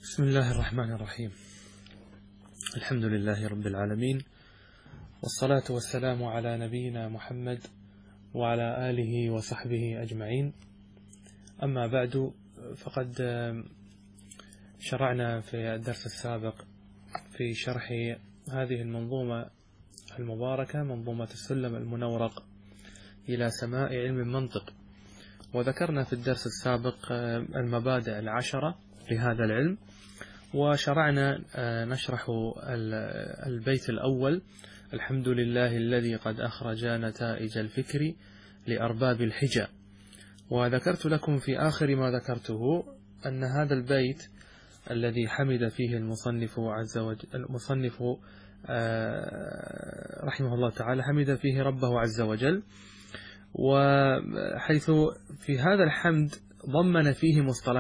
بسم الله الرحمن الرحيم. الحمد لله رب العالمين، والصلاة والسلام على نبينا محمد وعلى آله وصحبه أجمعين. أما بعد، فقد شرعنا في الدرس السابق في شرح هذه المنظومة المباركة، منظومة السلم المنورق إلى سماء علم المنطق، وذكرنا في الدرس السابق المبادئ العشرة لهذا العلم، وشرعنا نشرح البيت الأول: الحمد لله الذي قد أخرج نتائج الفكر لأرباب الحجة. وذكرت لكم في آخر ما ذكرته أن هذا البيت الذي حمد فيه المصنف رحمه الله تعالى حمد فيه ربه عز وجل، وحيث في هذا الحمد ضمن فيه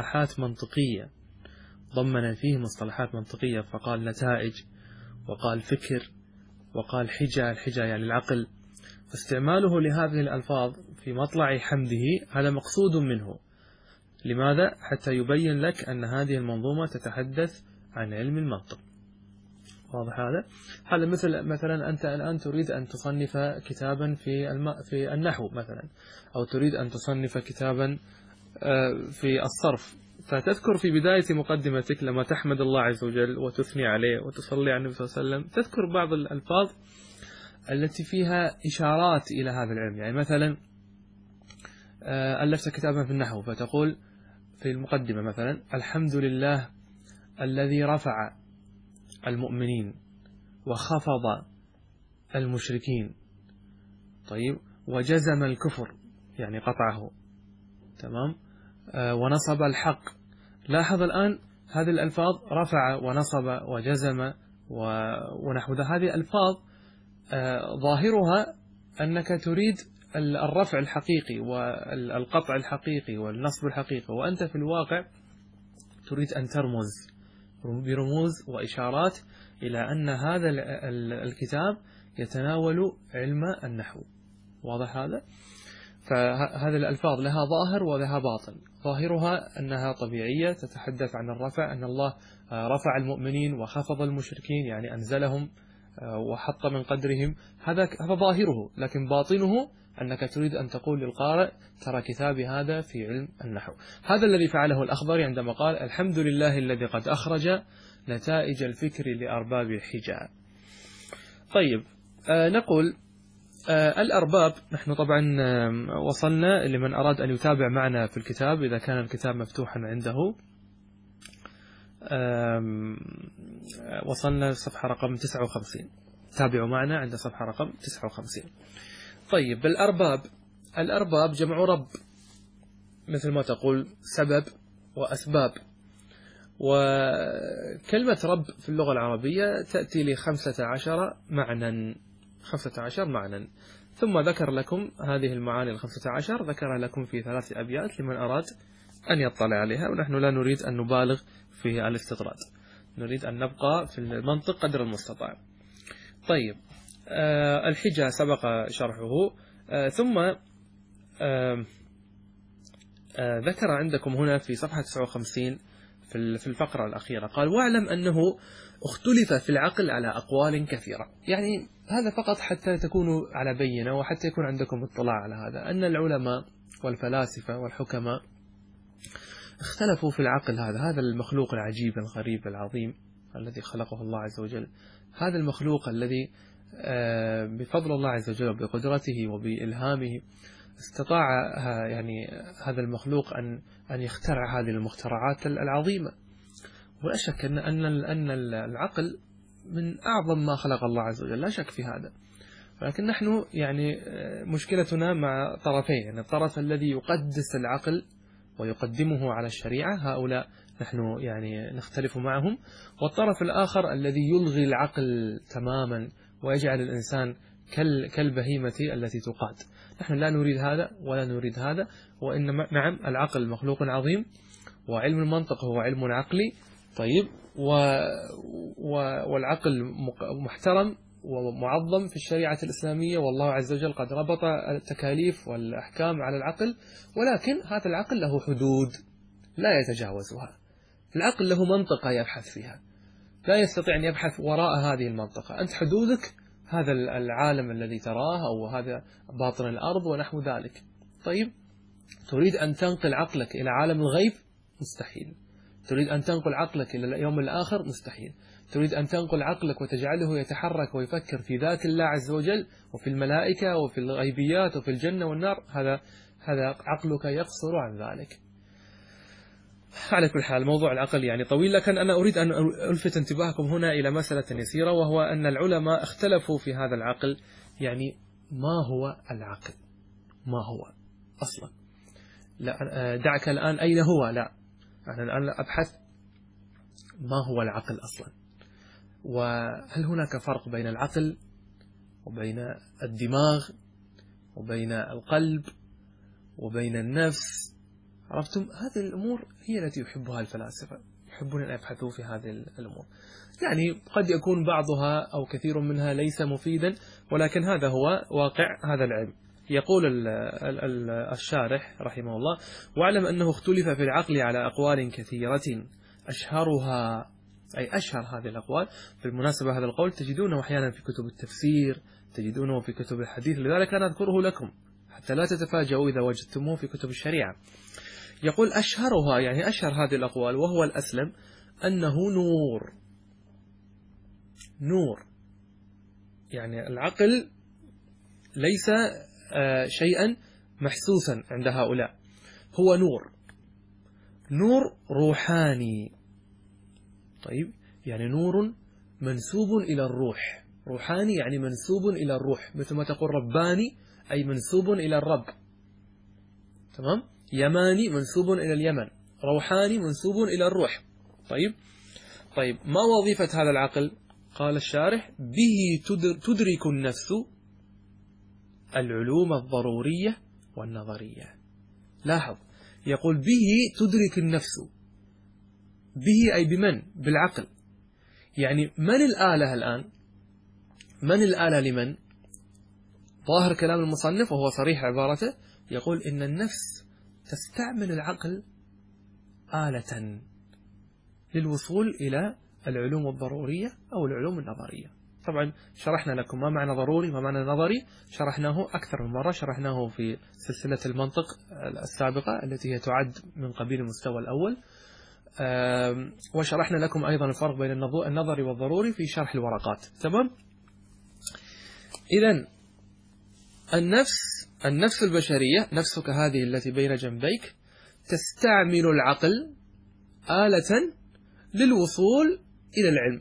مصطلحات منطقية، فقال نتائج، وقال فكر، وقال حجة. الحجة يعني العقل. فاستعماله لهذه الألفاظ في مطلع حمده هذا مقصود منه. لماذا؟ حتى يبين لك أن هذه المنظومة تتحدث عن علم المنطق. واضح هذا مثلا أنت الآن تريد أن تصنف كتابا في النحو مثلا، أو تريد أن تصنف كتابا في الصرف، فتذكر في بداية مقدمتك لما تحمد الله عز وجل وتثني عليه وتصلي على النبي صلى الله عليه وسلم، تذكر بعض الألفاظ التي فيها إشارات إلى هذا العلم. يعني مثلا ألفت كتابا في النحو، فتقول في المقدمة مثلا: الحمد لله الذي رفع المؤمنين وخفض المشركين، طيب، وجزم الكفر يعني قطعه، تمام، ونصب الحق. لاحظ الآن هذه الألفاظ: رفع ونصب وجزم ونحو ذا. هذه ألفاظ ظاهرها أنك تريد الرفع الحقيقي والقطع الحقيقي والنصب الحقيقي، وأنت في الواقع تريد أن ترمز برموز وإشارات إلى أن هذا الكتاب يتناول علم النحو. واضح هذا؟ فهذه الألفاظ لها ظاهر ولها باطن. ظاهرها أنها طبيعية، تتحدث عن الرفع، أن الله رفع المؤمنين وخفض المشركين، يعني أنزلهم وحط من قدرهم. هذا ظاهره، لكن باطنه أنك تريد أن تقول للقارئ: ترى كتابي هذا في علم النحو. هذا الذي فعله الأخضري عندما قال: الحمد لله الذي قد أخرج نتائج الفكر لأرباب الحجة. طيب، نقول الأرباب. نحن طبعا وصلنا، لمن أراد أن يتابع معنا في الكتاب إذا كان الكتاب مفتوحا عنده، وصلنا صفحة رقم 59. تابعوا معنا عند صفحة رقم 59. طيب، الأرباب جمع رب، مثل ما تقول سبب وأسباب. وكلمة رب في اللغة العربية تأتي ل15 معنى. ثم ذكر لكم هذه المعاني 15، ذكرها لكم في 3 أبيات لمن أراد أن يطلع عليها. ونحن لا نريد أن نبالغ في الاستطراد، نريد أن نبقى في المنطق قدر المستطاع. طيب، الحجة سبق شرحه. ثم ذكر عندكم هنا في صفحة 59 في الفقرة الأخيرة، قال: واعلم أنه اختلف في العقل على أقوال كثيرة. يعني هذا فقط حتى تكونوا على بينة، وحتى يكون عندكم اطلاع على هذا، أن العلماء والفلاسفة والحكماء اختلفوا في العقل هذا المخلوق العجيب الغريب العظيم الذي خلقه الله عز وجل. هذا المخلوق الذي بفضل الله عز وجل وبقدرته وبإلهامه استطاع يعني هذا المخلوق أن يخترع هذه المخترعات العظيمة. ولا شك أن العقل من أعظم ما خلق الله عز وجل، لا شك في هذا. ولكن نحن يعني مشكلتنا مع طرفين، يعني الطرف الذي يقدس العقل ويقدمه على الشريعة، هؤلاء نحن يعني نختلف معهم، والطرف الآخر الذي يلغي العقل تماما ويجعل الإنسان كالبهيمة التي تقاد. نحن لا نريد هذا ولا نريد هذا، وإنما نعم، العقل مخلوق عظيم، وعلم المنطق هو علم عقلي، طيب، والعقل محترم ومعظم في الشريعة الإسلامية، والله عز وجل قد ربط التكاليف والأحكام على العقل، ولكن هذا العقل له حدود لا يتجاوزها. العقل له منطقة يبحث فيها، لا يستطيع أن يبحث وراء هذه المنطقة. أنت حدودك هذا العالم الذي تراه أو هذا باطن الأرض ونحو ذلك. طيب، تريد أن تنقل عقلك إلى عالم الغيب؟ مستحيل. تريد أن تنقل عقلك إلى اليوم الآخر؟ مستحيل. تريد أن تنقل عقلك وتجعله يتحرك ويفكر في ذات الله عز وجل وفي الملائكة وفي الغيبيات وفي الجنة والنار؟ هذا عقلك يقصر عن ذلك. على كل حال موضوع العقل يعني طويل، لكن أنا أريد أن ألفت انتباهكم هنا إلى مسألة يسيرة، وهو أن العلماء اختلفوا في هذا العقل. يعني ما هو العقل؟ ما هو أصلا؟ لا دعك الآن أين هو، لا أنا الآن أبحث ما هو العقل أصلا، وهل هناك فرق بين العقل وبين الدماغ وبين القلب وبين النفس؟ عرفتم؟ هذه الأمور هي التي يحبها الفلاسفة، يحبون أن يبحثوا في هذه الأمور. يعني قد يكون بعضها أو كثير منها ليس مفيدا، ولكن هذا هو واقع هذا العلم. يقول الشارح رحمه الله: واعلم أنه اختلف في العقل على أقوال كثيرة، أشهرها أي أشهر هذه الأقوال. بالمناسبة هذا القول تجدونه أحيانا في كتب التفسير، تجدونه في كتب الحديث، لذلك أنا أذكره لكم حتى لا تتفاجئوا إذا وجدتموه في كتب الشريعة. يقول أشهرها يعني أشهر هذه الأقوال وهو الأسلم أنه نور. يعني العقل ليس شيئا محسوسا عند هؤلاء، هو نور روحاني. طيب، يعني نور منسوب إلى الروح، روحاني يعني منسوب إلى الروح، مثل ما تقول رباني أي منسوب إلى الرب، تمام؟ يماني منسوب إلى اليمن، روحاني منسوب إلى الروح. طيب ما وظيفة هذا العقل؟ قال الشارح: به تدرك النفس العلوم الضرورية والنظرية. لاحظ، يقول به تدرك النفس، به أي بمن؟ بالعقل. يعني من الآلة الآن؟ من الآلة لمن؟ ظاهر كلام المصنف وهو صريح عبارته، يقول إن النفس تستعمل العقل آلة للوصول إلى العلوم الضرورية أو العلوم النظرية. طبعا شرحنا لكم ما معنى ضروري وما معنى نظري، شرحناه أكثر من مرة، شرحناه في سلسلة المنطق السابقة التي هي تعد من قبيل المستوى الأول، وشرحنا لكم أيضا الفرق بين النظري والضروري في شرح الورقات. تمام؟ إذن النفس البشرية، نفسك هذه التي بين جنبيك، تستعمل العقل آلة للوصول إلى العلم.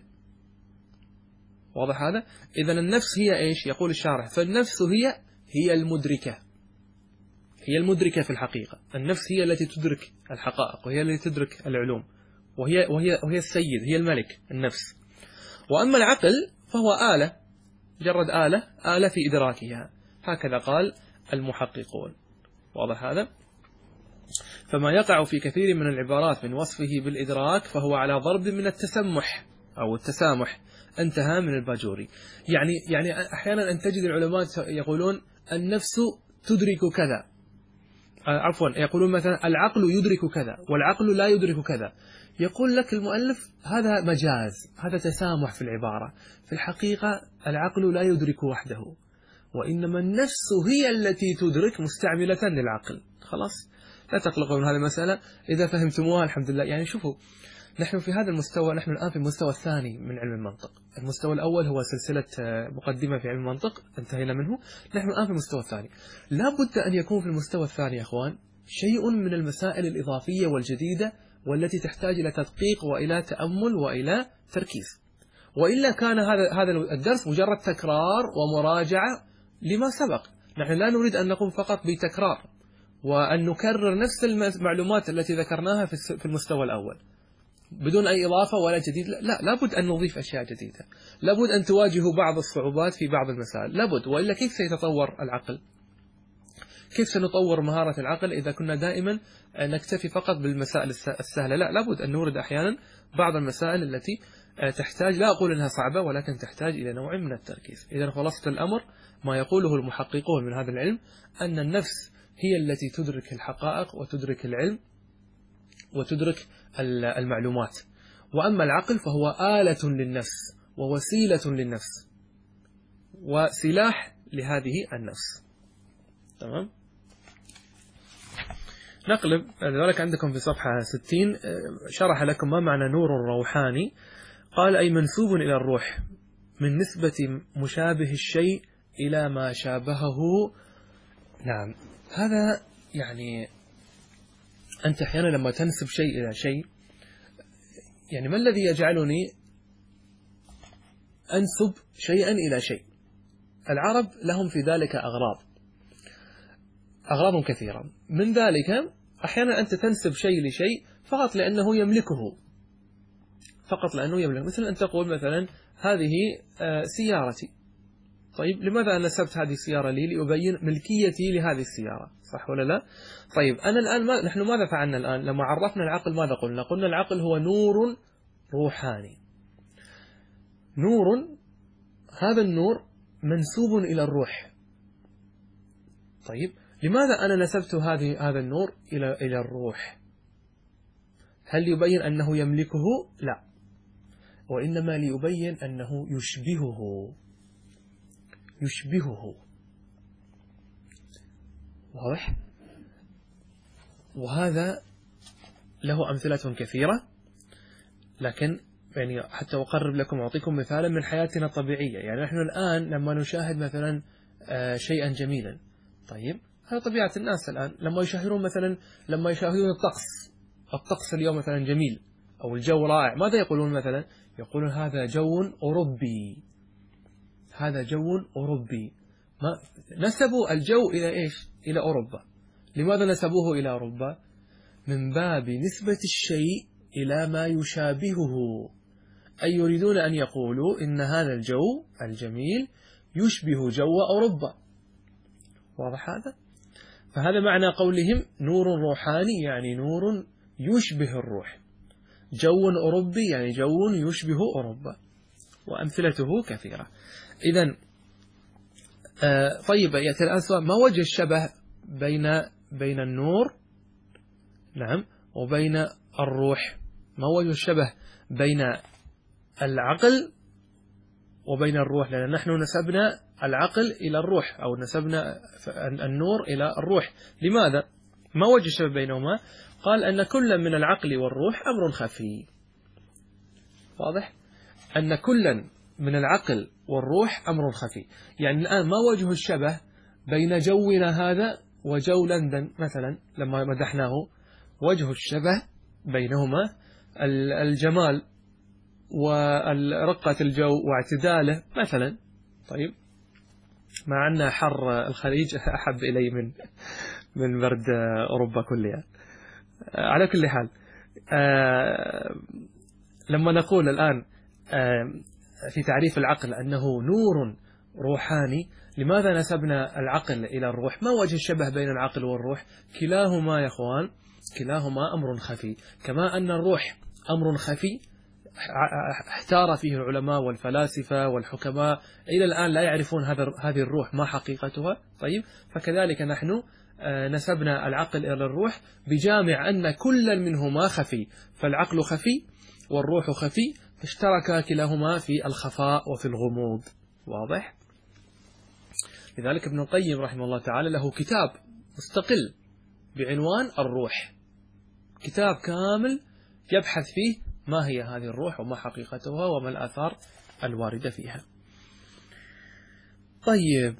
واضح هذا؟ إذن النفس هي إيش؟ يقول الشارح: فالنفس هي المدركة، هي المدركة في الحقيقة. النفس هي التي تدرك الحقائق، وهي التي تدرك العلوم، وهي السيد، هي الملك النفس. وأما العقل فهو آلة، مجرد آلة في إدراكها، هكذا قال المحققون. واضح هذا؟ فما يقع في كثير من العبارات من وصفه بالإدراك فهو على ضرب من التسمح أو التسامح، انتهى من الباجوري. يعني أحيانا أن تجد العلماء يقولون النفس تدرك كذا، عفوا يقولون مثلا العقل يدرك كذا والعقل لا يدرك كذا. يقول لك المؤلف هذا مجاز، هذا تسامح في العبارة. في الحقيقة العقل لا يدرك وحده، وإنما النفس هي التي تدرك مستعملة للعقل. خلاص، لا تقلقوا من هذه المسألة، إذا فهمتموها الحمد لله. يعني شوفوا، نحن في هذا المستوى، نحن الآن في المستوى الثاني من علم المنطق. المستوى الأول هو سلسلة مقدمة في علم المنطق، انتهينا منه. نحن الآن في المستوى الثاني. لا بد أن يكون في المستوى الثاني يا أخوان شيء من المسائل الإضافية والجديدة، والتي تحتاج إلى تدقيق وإلى تأمل وإلى تركيز، وإلا كان هذا الدرس مجرد تكرار ومراجعة لما سبق. نحن لا نريد أن نقوم فقط بتكرار وأن نكرر نفس المعلومات التي ذكرناها في المستوى الأول بدون أي إضافة ولا جديد. لا، لابد أن نضيف أشياء جديدة، لابد أن تواجهوا بعض الصعوبات في بعض المسائل، لابد، وإلا كيف سيتطور العقل؟ كيف سنطور مهارة العقل إذا كنا دائما نكتفي فقط بالمسائل السهلة؟ لا، لابد أن نورد أحيانا بعض المسائل التي تحتاج، لا أقول أنها صعبة، ولكن تحتاج إلى نوع من التركيز. إذا خلاصة الأمر ما يقوله المحققون من هذا العلم أن النفس هي التي تدرك الحقائق وتدرك العلم، وتدرك المعلومات. وأما العقل فهو آلة للنفس ووسيلة للنفس وسلاح لهذه النفس. تمام. نقلب ذلك عندكم في صفحة 60 شرح لكم ما معنى نور روحاني. قال أي منسوب إلى الروح من نسبة مشابه الشيء إلى ما شابهه. نعم، هذا يعني أنت أحيانا لما تنسب شيء إلى شيء، يعني ما الذي يجعلني أنسب شيئا إلى شيء؟ العرب لهم في ذلك أغراض كثيرة، من ذلك أحيانا أنت تنسب شيء لشيء فقط لأنه يملكه، مثل أن تقول مثلا هذه سيارتي. طيب لماذا أنا نسبت هذه السيارة لي؟ لأبين ملكيتي لهذه السيارة، صح ولا لا؟ طيب أنا الآن نحن ماذا فعلنا الآن؟ لما عرفنا العقل ماذا قلنا؟ قلنا العقل هو نور روحاني. نور، هذا النور منسوب إلى الروح. طيب لماذا أنا نسبت هذا النور إلى الروح؟ هل يبين أنه يملكه؟ لا، وإنما ليبين أنه يشبهه. واضح؟ وهذا له أمثلة كثيرة، لكن يعني حتى أقرب لكم أعطيكم مثالا من حياتنا الطبيعية. يعني نحن الآن لما نشاهد مثلا شيئا جميلا، طيب هذا طبيعة الناس الآن لما يشاهدون الطقس اليوم مثلا جميل أو الجو رائع، ماذا يقولون مثلا؟ يقولون هذا جو أوروبي. ما نسبوا الجو إلى إيش؟ إلى أوروبا. لماذا نسبوه إلى أوروبا؟ من باب نسبة الشيء إلى ما يشابهه، أي يريدون أن يقولوا إن هذا الجو الجميل يشبه جو أوروبا. واضح هذا؟ فهذا معنى قولهم نور روحاني، يعني نور يشبه الروح. جو أوروبي يعني جو يشبه أوروبا، وأمثلته كثيرة. إذن طيب يأتي الآن سؤال: ما وجه الشبه بين النور نعم وبين الروح؟ ما وجه الشبه بين العقل وبين الروح؟ لأن نحن نسبنا العقل إلى الروح، أو نسبنا النور إلى الروح. لماذا؟ ما وجه الشبه بينهما؟ قال أن كل من العقل والروح أمر خفي. واضح؟ أن كل من العقل والروح أمر خفي. يعني الآن ما وجه الشبه بين جونا هذا وجو لندن مثلا لما مدحناه؟ وجه الشبه بينهما الجمال ورقة الجو واعتداله مثلا. طيب مع أن حر الخليج أحب إلي من برد أوروبا كلها. على كل حال، لما نقول الآن في تعريف العقل أنه نور روحاني، لماذا نسبنا العقل إلى الروح؟ ما وجه الشبه بين العقل والروح؟ كلاهما يا أخوان، كلاهما أمر خفي. كما أن الروح أمر خفي احتار فيه العلماء والفلاسفة والحكماء إلى الآن لا يعرفون هذه الروح ما حقيقتها. طيب فكذلك نحن نسبنا العقل إلى الروح بجامع أن كل منهما خفي، فالعقل خفي والروح خفي، فاشترك كلاهما في الخفاء وفي الغموض. واضح؟ لذلك ابن القيم رحمه الله تعالى له كتاب مستقل بعنوان الروح، كتاب كامل يبحث فيه ما هي هذه الروح وما حقيقتها وما الآثار الواردة فيها. طيب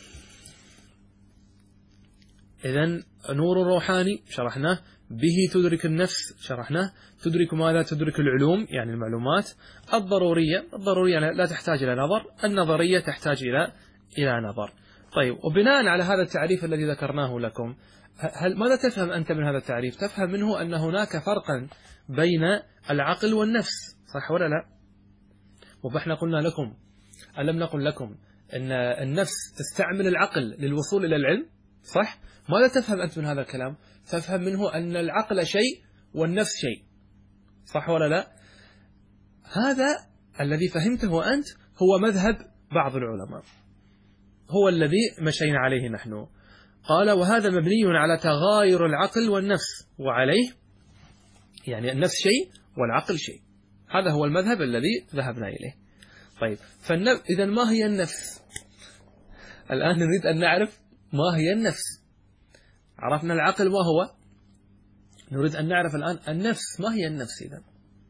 إذن نور روحاني شرحناه، به تدرك النفس شرحناه، تدرك ماذا؟ تدرك العلوم يعني المعلومات الضرورية لا تحتاج إلى نظر، النظرية تحتاج إلى نظر. طيب وبناء على هذا التعريف الذي ذكرناه لكم، ماذا تفهم أنت من هذا التعريف؟ تفهم منه أن هناك فرقا بين العقل والنفس، صح ولا لا؟ وإحنا قلنا لكم، ألم نقل لكم أن النفس تستعمل العقل للوصول إلى العلم، صح؟ ماذا تفهم أنت من هذا الكلام؟ تفهم منه أن العقل شيء والنفس شيء، صح ولا لا؟ هذا الذي فهمته أنت هو مذهب بعض العلماء، هو الذي مشينا عليه نحن. قال: وهذا مبني على تغاير العقل والنفس، وعليه يعني النفس شيء والعقل شيء. هذا هو المذهب الذي ذهبنا إليه. طيب، إذا ما هي النفس؟ الآن نريد أن نعرف ما هي النفس. عرفنا العقل ما هو، نريد أن نعرف الآن النفس. ما هي النفس إذن؟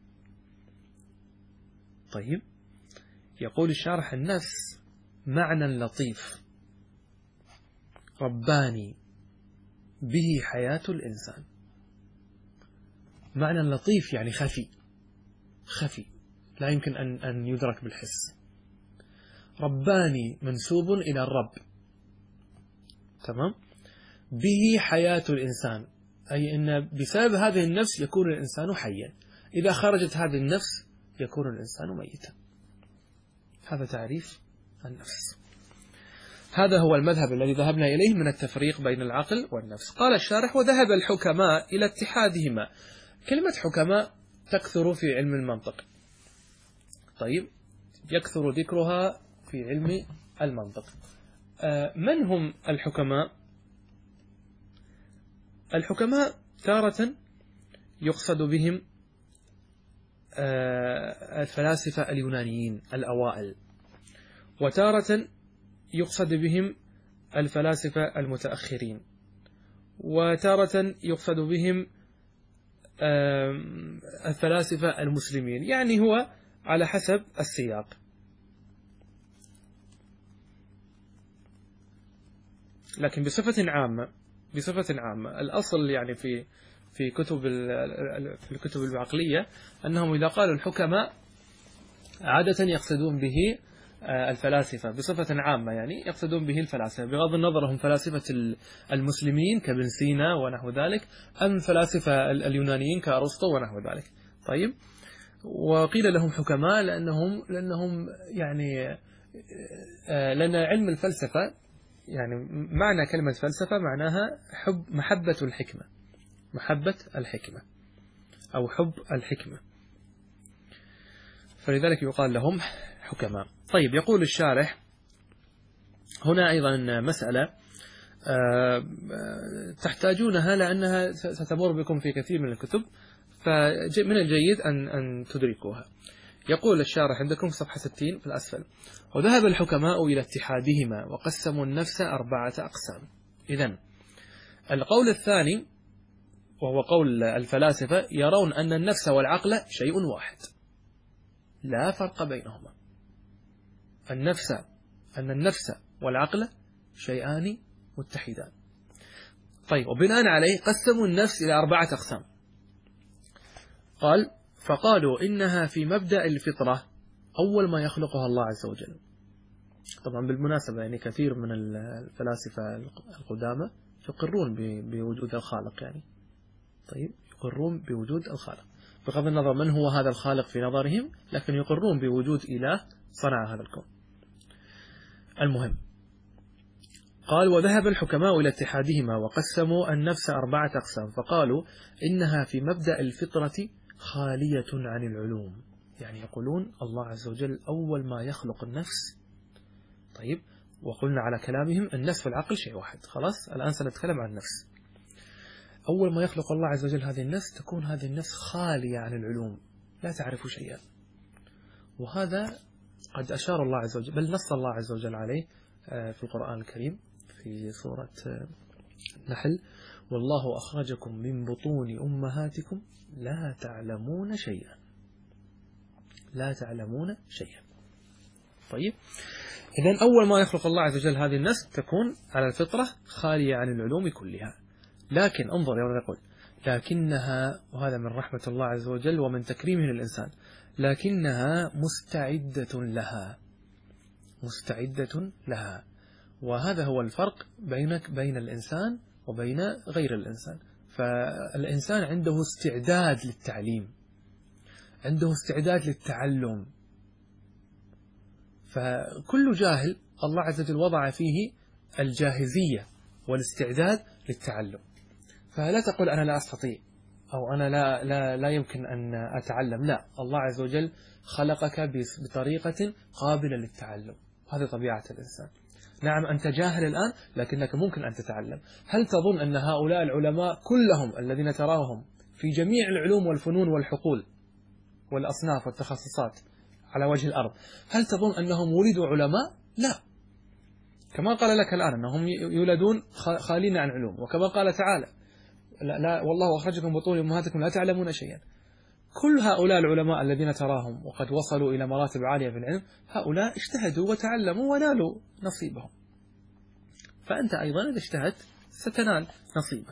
طيب، يقول الشارح: النفس معنى لطيف رباني به حياة الإنسان. معنى لطيف يعني خفي لا يمكن أن يدرك بالحس. رباني منسوب إلى الرب، تمام؟ به حياة الإنسان، أي أن بسبب هذه النفس يكون الإنسان حيا، إذا خرجت هذه النفس يكون الإنسان ميتا. هذا تعريف النفس. هذا هو المذهب الذي ذهبنا إليه من التفريق بين العقل والنفس. قال الشارح: وذهب الحكماء إلى اتحادهما. كلمة حكماء تكثر في علم المنطق. طيب، يكثر ذكرها في علم المنطق. من هم الحكماء؟ الحكماء تارة يقصد بهم الفلاسفة اليونانيين الأوائل، وتارة يقصد بهم الفلاسفة المتأخرين، وتارة يقصد بهم الفلاسفة المسلمين، يعني هو على حسب السياق. لكن بصفة عامة الأصل يعني في الكتب العقلية أنهم إذا قالوا الحكماء عادة يقصدون به الفلاسفة بصفة عامة، يعني يقصدون به الفلاسفة بغض النظر هم فلاسفة المسلمين كابن سينا ونحو ذلك أم فلاسفة اليونانيين كأرسطو ونحو ذلك. طيب، وقيل لهم حكماء لأنهم يعني لأن علم الفلسفة، يعني معنى كلمة فلسفة معناها محبة الحكمة أو حب الحكمة، فلذلك يقال لهم حكماء. طيب، يقول الشارح هنا أيضا مسألة تحتاجونها لأنها ستمر بكم في كثير من الكتب، فمن الجيد أن تدركوها. يقول الشارح عندكم في صفحة 60 في الأسفل: وذهب الحكماء إلى اتحادهما وقسموا النفس 4 أقسام. إذن القول الثاني وهو قول الفلاسفة يرون أن النفس والعقل شيء واحد لا فرق بينهما. أن النفس والعقل شيئان متحدان. طيب، وبناء عليه قسموا النفس إلى 4 أقسام. قال: فقالوا إنها في مبدأ الفطرة أول ما يخلقها الله عز وجل. طبعا بالمناسبة يعني كثير من الفلاسفة القدامى يقرون بوجود الخالق، يعني طيب يقرون بوجود الخالق بغض النظر من هو هذا الخالق في نظرهم، لكن يقرون بوجود إله صنع هذا الكون. المهم، قال: وذهب الحكماء إلى اتحادهما وقسموا النفس 4 أقسام، فقالوا إنها في مبدأ الفطرة خالية عن العلوم. يعني يقولون الله عز وجل أول ما يخلق النفس. طيب، وقلنا على كلامهم النفس والعقل شيء واحد. خلاص، الآن سنتكلم عن النفس. أول ما يخلق الله عز وجل هذه النفس تكون هذه النفس خالية عن العلوم، لا تعرف شيئا. وهذا قد أشار الله عز وجل، بل نص الله عز وجل عليه في القرآن الكريم في سورة النحل: والله أخرجكم من بطون أمهاتكم لا تعلمون شيئا. طيب، إذن أول ما يخلق الله عز وجل هذه النفس تكون على الفطرة خالية عن العلوم كلها. لكن انظر يقول: لكنها، وهذا من رحمة الله عز وجل ومن تكريمه للإنسان، لكنها مستعدة لها. وهذا هو الفرق بين الإنسان وبين غير الإنسان. فالإنسان عنده استعداد للتعليم، عنده استعداد للتعلم. فكل جاهل الله عز وجل وضع فيه الجاهزية والاستعداد للتعلم. فلا تقول أنا لا أستطيع أو أنا لا يمكن أن أتعلم. لا، الله عز وجل خلقك بطريقة قابلة للتعلم. هذه طبيعة الإنسان. نعم، أنت جاهل الآن لكنك ممكن أن تتعلم. هل تظن أن هؤلاء العلماء كلهم الذين تراهم في جميع العلوم والفنون والحقول والأصناف والتخصصات على وجه الأرض، هل تظن أنهم ولدوا علماء؟ لا، كما قال لك الآن أنهم يولدون خالين عن علوم، وكما قال تعالى لا والله أخرجكم بطون أمهاتكم لا تعلمون شيئا. كل هؤلاء العلماء الذين تراهم وقد وصلوا إلى مراتب عالية في العلم، هؤلاء اجتهدوا وتعلموا ونالوا نصيبهم، فأنت أيضا إذا اجتهدت ستنال نصيبك.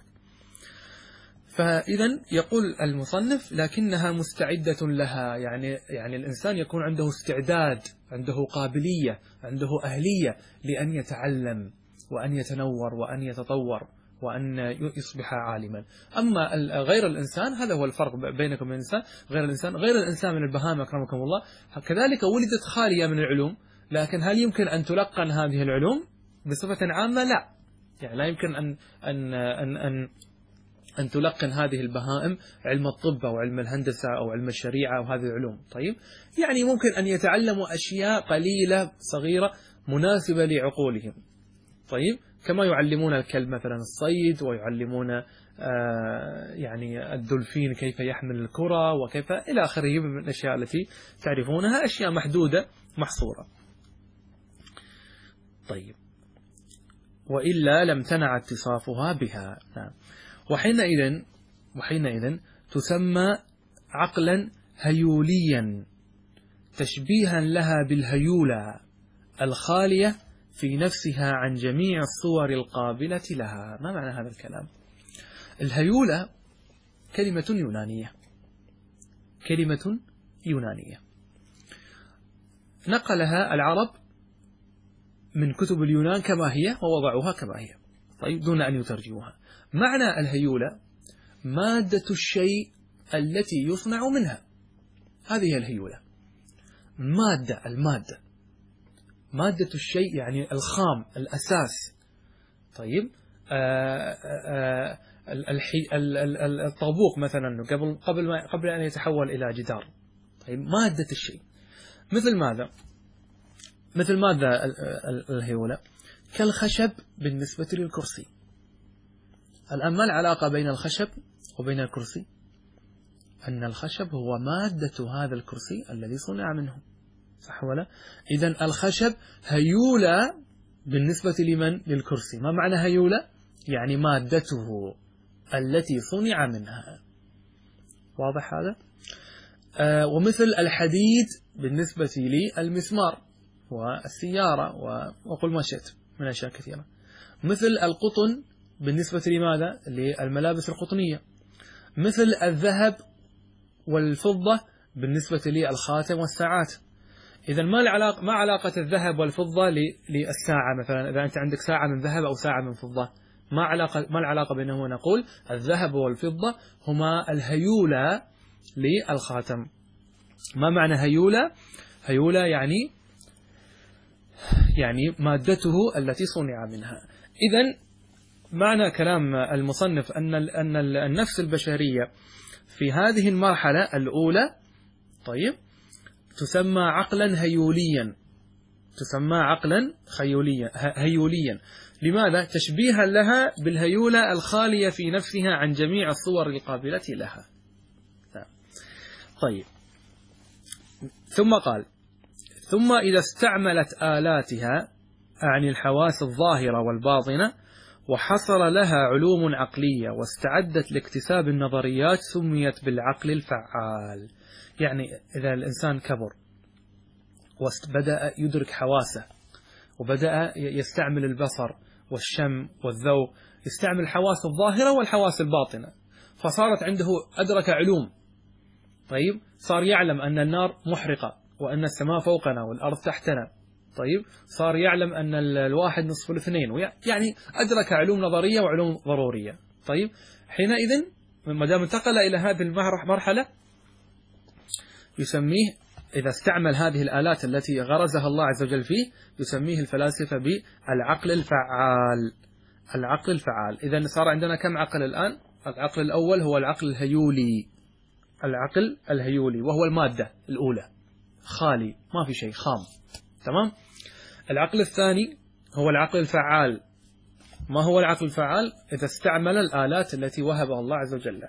فإذا يقول المصنف لكنها مستعدة لها، يعني الإنسان يكون عنده استعداد، عنده قابلية، عنده أهلية لأن يتعلم وأن يتنور وأن يتطور وأن يصبح عالما. أما غير الإنسان، هذا هو الفرق بينكم وبين الإنسان، غير الإنسان من البهائم أكرمكم الله، كذلك ولدت خالية من العلوم، لكن هل يمكن أن تلقن هذه العلوم بصفة عامة؟ لا، يعني لا يمكن أن تلقن هذه البهائم علم الطب أو علم الهندسة أو علم الشريعة أو هذه العلوم. طيب، يعني ممكن أن يتعلموا أشياء قليلة صغيرة مناسبة لعقولهم. طيب، كما يعلمون الكلب مثلا الصيد، ويعلمون يعني الدولفين كيف يحمل الكرة وكيف إلى آخره من الأشياء التي تعرفونها، أشياء محدودة محصورة. طيب، وإلا لم تنع اتصافها بها. نعم. وحينئذ تسمى عقلا هيوليا تشبيها لها بالهيولة الخالية في نفسها عن جميع الصور القابلة لها. ما معنى هذا الكلام؟ الهيولة كلمة يونانية نقلها العرب من كتب اليونان كما هي ووضعوها كما هي، طيب، دون أن يترجموها. معنى الهيولة مادة الشيء التي يصنع منها، هذه الهيولة، مادة الشيء يعني الخام، الأساس. طيب، الطابوق مثلا قبل أن يتحول إلى جدار، طيب، مادة الشيء مثل ماذا الهيولة؟ كالخشب بالنسبة للكرسي. الآن ما العلاقة بين الخشب وبين الكرسي؟ أن الخشب هو مادة هذا الكرسي الذي صنع منه، صح ولا؟ إذن الخشب هيولة بالنسبة للكرسي. ما معنى هيولة؟ يعني مادته التي صنع منها. واضح هذا؟ ومثل الحديد بالنسبة للمسمار والسيارة وقل ما شئت من أشياء كثيرة. مثل القطن بالنسبة لماذا؟ للملابس القطنية. مثل الذهب والفضة بالنسبة للخاتم والساعات. إذا ما علاقة الذهب والفضة للساعة مثلا؟ إذا أنت عندك ساعة من ذهب أو ساعة من فضة، ما العلاقة بينهما؟ نقول الذهب والفضة هما الهيولة للخاتم. ما معنى هيولة؟ هيولة يعني مادته التي صنع منها. إذن معنى كلام المصنف أن النفس البشرية في هذه المرحلة الأولى، طيب، تسمى عقلا هيوليا. لماذا؟ تشبيها لها بالهيولة الخالية في نفسها عن جميع الصور القابلة لها. طيب، ثم قال: ثم إذا استعملت آلاتها عن الحواس الظاهرة والباطنة وحصل لها علوم عقلية واستعدت لاكتساب النظريات سميت بالعقل الفعال. يعني إذا الإنسان كبر وبدأ يدرك حواسه وبدأ يستعمل البصر والشم والذوق، يستعمل الحواس الظاهرة والحواس الباطنة، فصارت عنده أدرك علوم. طيب، صار يعلم أن النار محرقة وأن السماء فوقنا والأرض تحتنا. طيب، صار يعلم أن الواحد نصف الاثنين، يعني أدرك علوم نظرية وعلوم ضرورية. طيب، حينئذ ما دام انتقل إلى هذه المرحلة يسميه، إذا استعمل هذه الآلات التي غرزها الله عز وجل فيه، يسميه الفلاسفة بالعقل الفعال. العقل الفعال. إذا صار عندنا كم عقل الآن؟ العقل الأول هو العقل الهيولي، وهو المادة الأولى، خالي، ما في شيء، خام. تمام. العقل الثاني هو العقل الفعال. ما هو العقل الفعال؟ إذا استعمل الآلات التي وهبها الله عز وجل.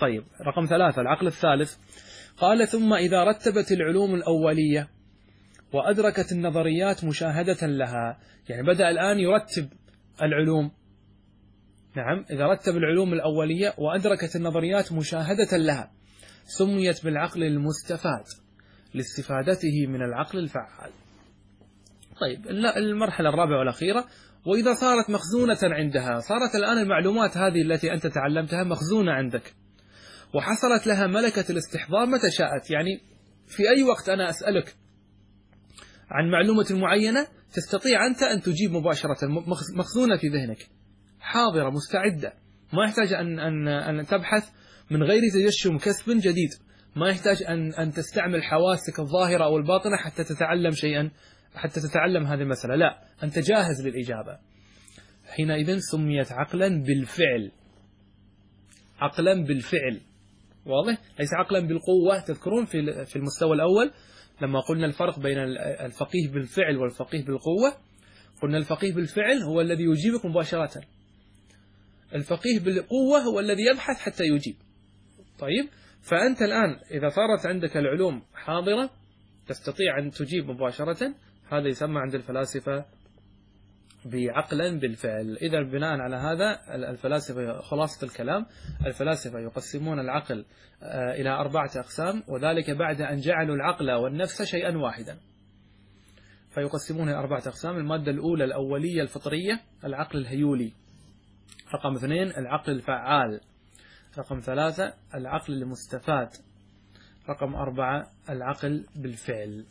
طيب رقم 3 العقل الثالث، قال ثم إذا رتبت العلوم الأولية وأدركت النظريات مشاهدة لها، يعني بدأ الآن يرتب العلوم. نعم، إذا رتب العلوم الأولية وأدركت النظريات مشاهدة لها سميت بالعقل المستفاد لاستفادته من العقل الفعال. طيب المرحلة الرابعة والأخيرة، وإذا صارت مخزونة عندها، صارت الآن المعلومات هذه التي أنت تعلمتها مخزونة عندك، وحصلت لها ملكة الاستحضار متى شاءت، يعني في أي وقت أنا أسألك عن معلومة معينة تستطيع أنت أن تجيب مباشرة، مخزونة في ذهنك، حاضرة مستعدة، ما يحتاج أن تبحث من غير تجشم كسب جديد، ما يحتاج أن تستعمل حواسك الظاهرة أو الباطنة حتى تتعلم شيئا، حتى تتعلم هذه المسألة، لا، أنت جاهز للإجابة. حينئذ سميت عقلا بالفعل، عقلا بالفعل، واضح؟ ليس عقلا بالقوة. تذكرون في المستوى الأول لما قلنا الفرق بين الفقيه بالفعل والفقيه بالقوة، قلنا الفقيه بالفعل هو الذي يجيبك مباشرة، الفقيه بالقوة هو الذي يبحث حتى يجيب. طيب، فأنت الآن إذا صارت عندك العلوم حاضرة تستطيع أن تجيب مباشرة، هذا يسمى عند الفلاسفة بعقلا بالفعل. إذا بناء على هذا الفلاسفة، خلاصة الكلام، الفلاسفة يقسمون العقل إلى 4 أقسام، وذلك بعد أن جعلوا العقل والنفس شيئا واحدا، فيقسمون إلى 4 أقسام. المادة الأولى الأولية الفطرية، العقل الهيولي. رقم 2 العقل الفعال. رقم 3 العقل المستفاد. رقم 4 العقل بالفعل.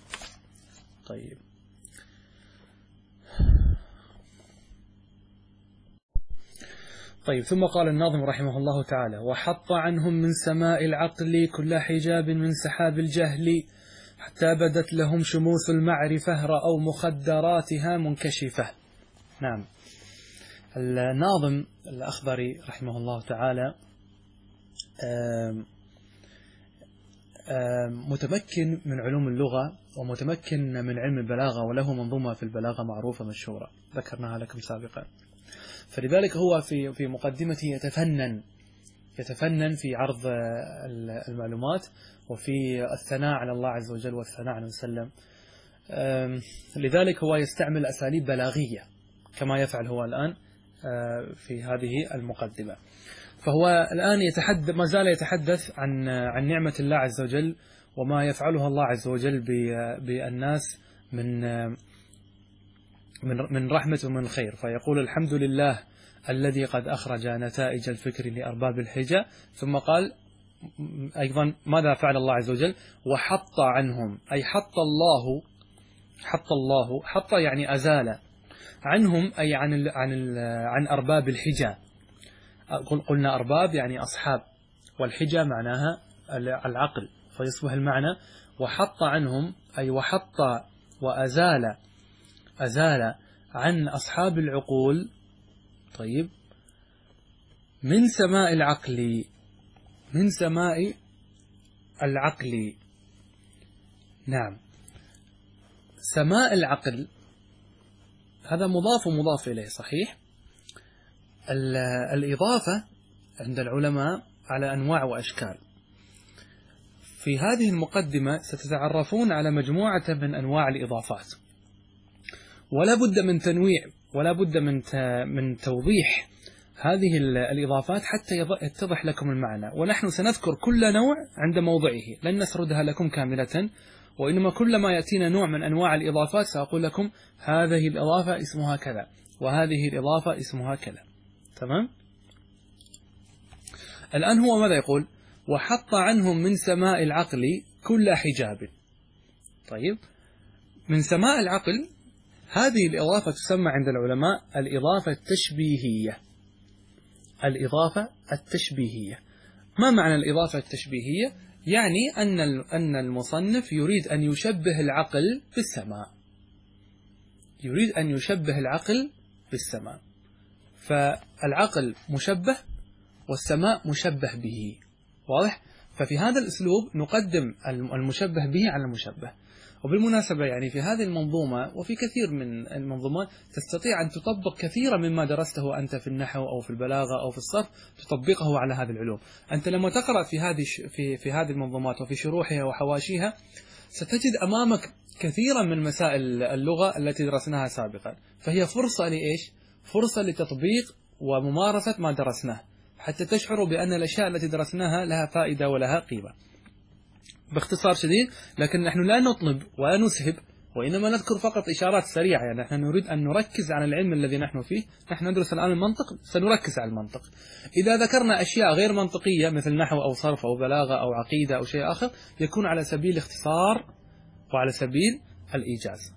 طيب ثم قال الناظم رحمه الله تعالى: وحط عنهم من سماء العقل كل حجاب من سحاب الجهل، حتى بدت لهم شموس المعرفة رأوا مخدراتها منكشفة. نعم، الناظم الأخضري رحمه الله تعالى متمكن من علوم اللغة ومتمكن من علم البلاغة، وله منظومة في البلاغة معروفة مشهورة ذكرناها لكم سابقا، فلذلك هو في مقدمته يتفنن في عرض المعلومات وفي الثناء على الله عز وجل والثناء على وسلم. لذلك هو يستعمل أساليب بلاغية كما يفعل هو الآن في هذه المقدمة. فهو الآن ما زال يتحدث عن نعمة الله عز وجل وما يفعلها الله عز وجل بالناس من رحمة ومن خير، فيقول: الحمد لله الذي قد أخرج نتائج الفكر لأرباب الحجة. ثم قال أيضا ماذا فعل الله عز وجل؟ وحط عنهم، أي حط الله يعني أزال عنهم، أي عن أرباب الحجة. قلنا أرباب يعني أصحاب، والحجة معناها العقل، فيصبح المعنى وحط عنهم أي وحط أزال عن أصحاب العقول. طيب، من سماء العقل. نعم، سماء العقل هذا مضاف إليه، صحيح. الإضافة عند العلماء على أنواع وأشكال. في هذه المقدمة ستتعرفون على مجموعة من أنواع الإضافات، ولا بد من تنويع، ولا بد من توضيح هذه الإضافات حتى يتضح لكم المعنى. ونحن سنذكر كل نوع عند موضعه، لن نسردها لكم كاملة، وإنما كلما يأتينا نوع من أنواع الإضافات سأقول لكم هذه الإضافة اسمها كذا، وهذه الإضافة اسمها كذا. تمام؟ الآن هو ماذا يقول؟ وحط عنهم من سماء العقل كل حجاب. طيب، من سماء العقل هذه الإضافة تسمى عند العلماء الإضافة التشبيهية. الإضافة التشبيهية. ما معنى الإضافة التشبيهية؟ يعني أن المصنف يريد أن يشبه العقل بالسماء، يريد أن يشبه العقل بالسماء، فالعقل مشبه والسماء مشبه به، واضح؟ ففي هذا الأسلوب نقدم المشبه به على المشبه. وبالمناسبة يعني في هذه المنظومة وفي كثير من المنظومات تستطيع أن تطبق كثيرا مما درسته أنت في النحو أو في البلاغة أو في الصرف، تطبقه على هذه العلوم. أنت لما تقرأ في هذه المنظومات وفي شروحها وحواشيها ستجد أمامك كثيرا من مسائل اللغة التي درسناها سابقا، فهي فرصة لإيش؟ فرصة لتطبيق وممارسة ما درسناه حتى تشعروا بأن الأشياء التي درسناها لها فائدة ولها قيمة. باختصار شديد، لكن نحن لا نطلب ولا نسهب، وإنما نذكر فقط إشارات سريعة. يعني نحن نريد أن نركز على العلم الذي نحن فيه. نحن ندرس الآن المنطق، سنركز على المنطق. إذا ذكرنا أشياء غير منطقية مثل نحو أو صرف أو بلاغة أو عقيدة أو شيء آخر، يكون على سبيل الاختصار وعلى سبيل الإيجاز.